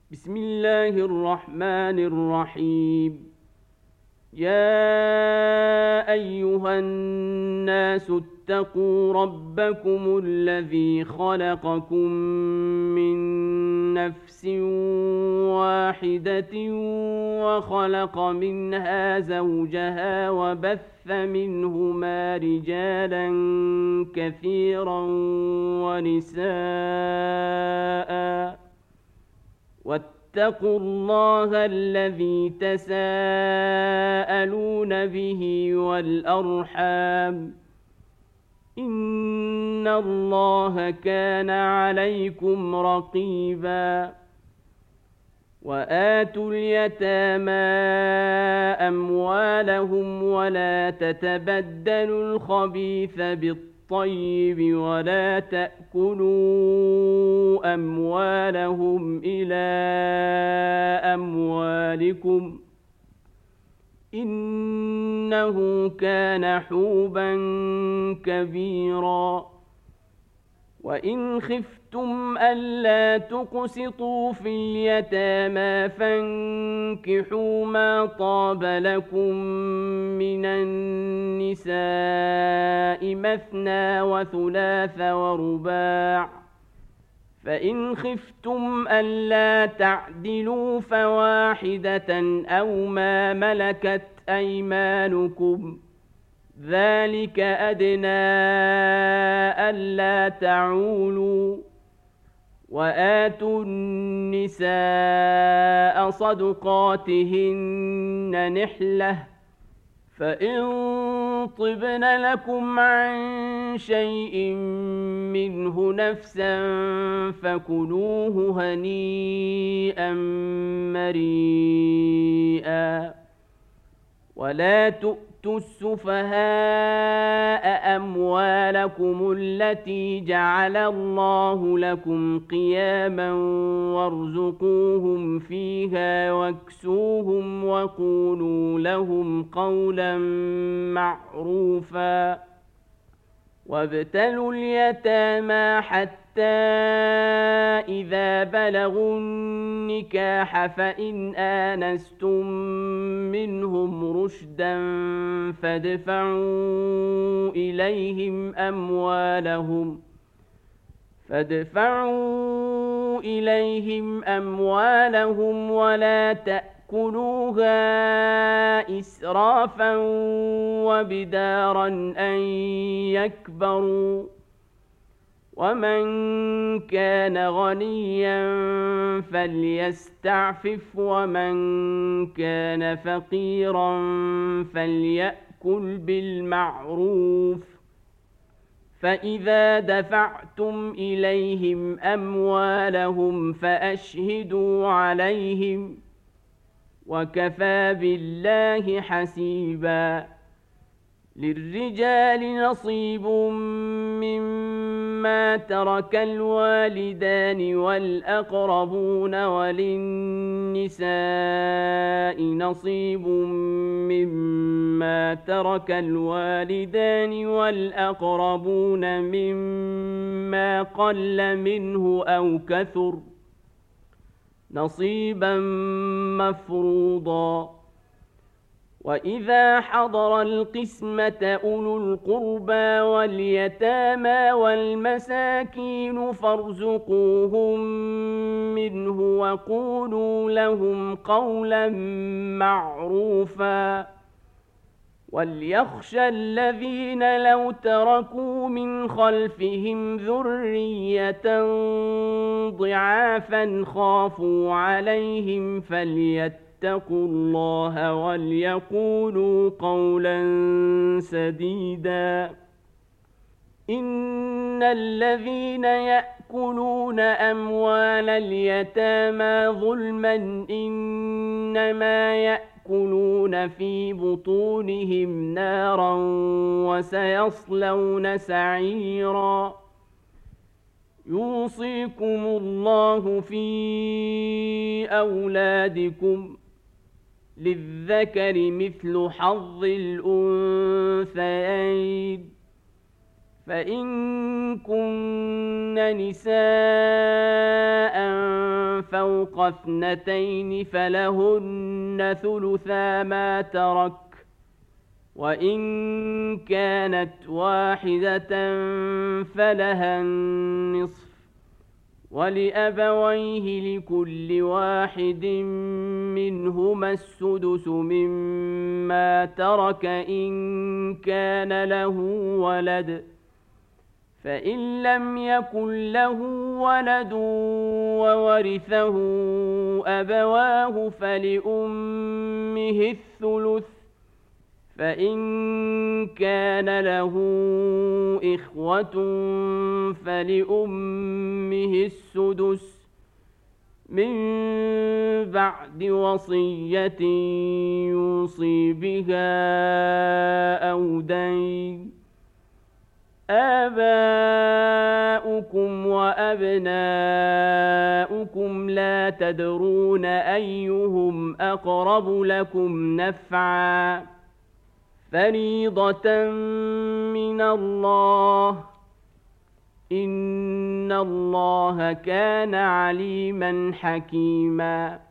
بسم الله الرحمن الرحيم. يا أيها الناس اتقوا ربكم الذي خلقكم من نفس واحدة وخلق منها زوجها وبث منهما رجالا كثيرا ونساء. واتقوا الله الذي تساءلون به والأرحام إن الله كان عليكم رقيبا. وآتوا اليتامى أموالهم ولا تتبدلوا الخبيث بالطيب ولا تأكلوا أموالهم إلى أموالكم إنه كان حوبا كبيرا. وإن خفتم ألا تقسطوا في اليتامى فانكحوا ما طاب لكم من النساء مثنى وثلاث ورباع، فإن خفتم ألا تعدلوا فواحدة أو ما ملكت أيمانكم ذلك أدنى ألا تعولوا. وآتوا النساء صدقاتهن نحلة، فإن طبن لكم عن شيء منه نفسا فكلوه هنيئا مريئا. ولا تؤتوا السفهاء أموالكم التي جعل الله لكم قياما وارزقوهم فيها واكسوهم وقولوا لهم قولا معروفا. وابتلوا اليتامى حتى إذا بلغوا النكاح فإن آنستم منهم رشدا فادفعوا إليهم أموالهم ولا تأكلوها إسرافا وبدارا أن يكبروا. ومن كان غنيا فليستعفف ومن كان فقيرا فليأكل بالمعروف. فإذا دفعتم إليهم أموالهم فأشهدوا عليهم وكفى بالله حسيبا. للرجال نصيب مما ترك الوالدان والأقربون وللنساء نصيب مما ترك الوالدان والأقربون مما قل منه أو كثر نصيبا مفروضا. وإذا حضر القسمة أولو القربى واليتامى والمساكين فارزقوهم منه وقولوا لهم قولا معروفا. وليخشى الذين لو تركوا من خلفهم ذرية ضعافا خافوا عليهم فليتقوا الله وليقولوا قولا سديدا. إن الذين يأكلون أموال اليتامى ظلما إنما يأكلون في بطونهم نارا وسيصلون سعيرا. يوصيكم الله في أولادكم للذكر مثل حظ الأنثيين، فإن كن نساء فوق اثنتين فلهن ثلثا ما ترك، وإن كانت واحدة فلها النصف، ولأبويه لكل واحد منهما السدس مما ترك إن كان له ولد، فإن لم يكن له ولد وورثه أبواه فلأمه الثلث، فإن كان له إخوة فلأمه السدس من بعد وصية يوصي بها أو دين. آباؤكم وأبناؤكم لا تدرون أيهم أقرب لكم نفعا، فريضة من الله، إن الله كان عليما حكيما.